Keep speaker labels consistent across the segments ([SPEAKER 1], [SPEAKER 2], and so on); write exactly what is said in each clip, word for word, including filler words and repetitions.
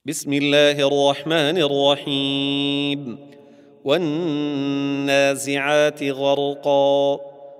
[SPEAKER 1] بسم الله الرحمن الرحيم والنازعات غرقا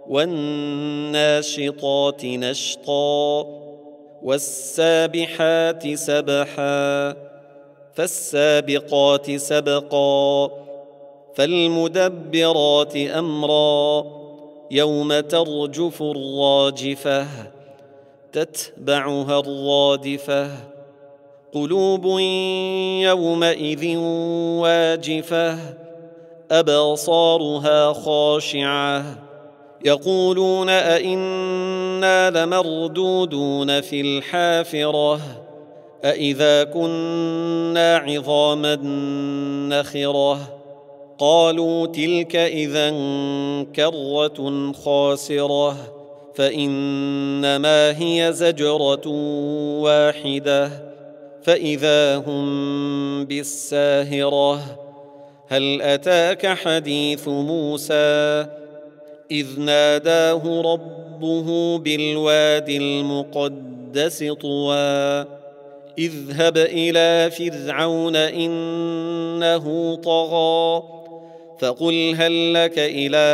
[SPEAKER 1] والناشطات نشطا والسابحات سبحا فالسابقات سبقا فالمدبرات أمرا يوم ترجف الراجفة تتبعها الرادفة قلوب يومئذ واجفة أبصارها خاشعة يقولون أئنا لمردودون في الحافرة أئذا كنا عظاما نخرة قالوا تلك إذا كرة خاسرة فإنما هي زجرة واحدة فإذا هم بالساهرة هل أتاك حديث موسى إذ ناداه ربه بالوادي المقدس طوى اذهب إلى فرعون إنه طغى فقل هل لك إلى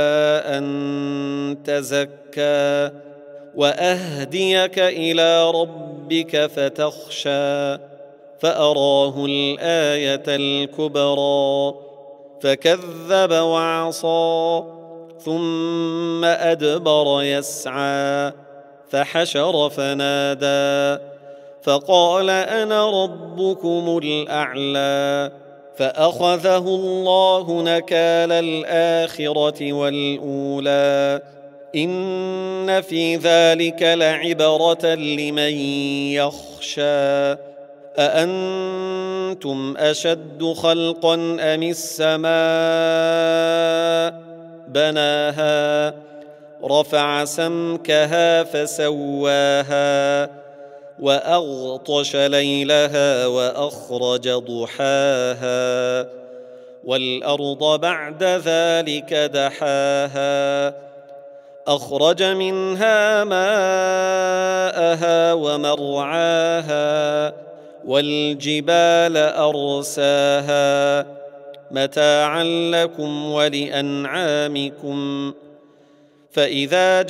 [SPEAKER 1] أن تزكى وأهديك إلى ربك فتخشى فأراه الآية الكبرى فكذب وعصى ثم أدبر يسعى فحشر فنادى فقال أنا ربكم الأعلى فأخذه الله نكال الآخرة والأولى إن في ذلك لعبرة لمن يخشى أأنتم أشد خلقا أم السماء بناها رفع سمكها فسواها وأغطش ليلها وأخرج ضحاها والأرض بعد ذلك دحاها أخرج منها ماءها ومرعاها والجبال أرساها متاعا لكم ولأنعامكم فإذا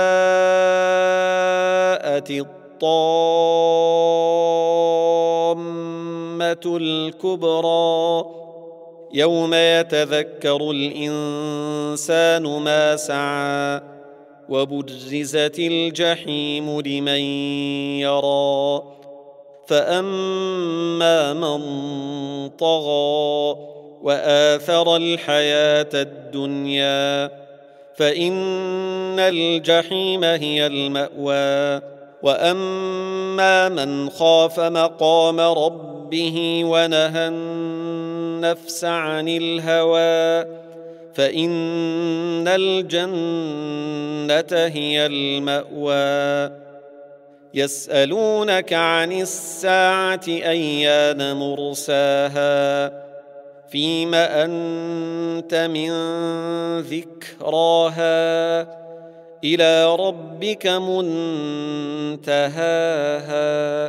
[SPEAKER 1] جاءت الطامة الكبرى يوم يتذكر الإنسان ما سعى وبرزت الجحيم لمن يرى فأما من طغى وآثر الحياة الدنيا فإن الجحيم هي المأوى وأما من خاف مقام ربه ونهى النفس عن الهوى فإن الجنة هي المأوى يسألونك عن الساعة أيان مرساها فيم أنت من ذكراها إلى ربك منتهاها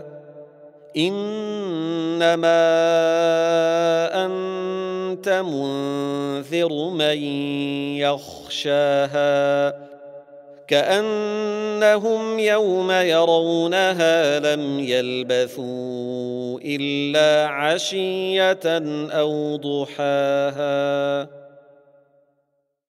[SPEAKER 1] إنما أنت منذر من يخشاها كأنهم يوم يرونها لم يلبثوا إلا عشية أو ضحاها.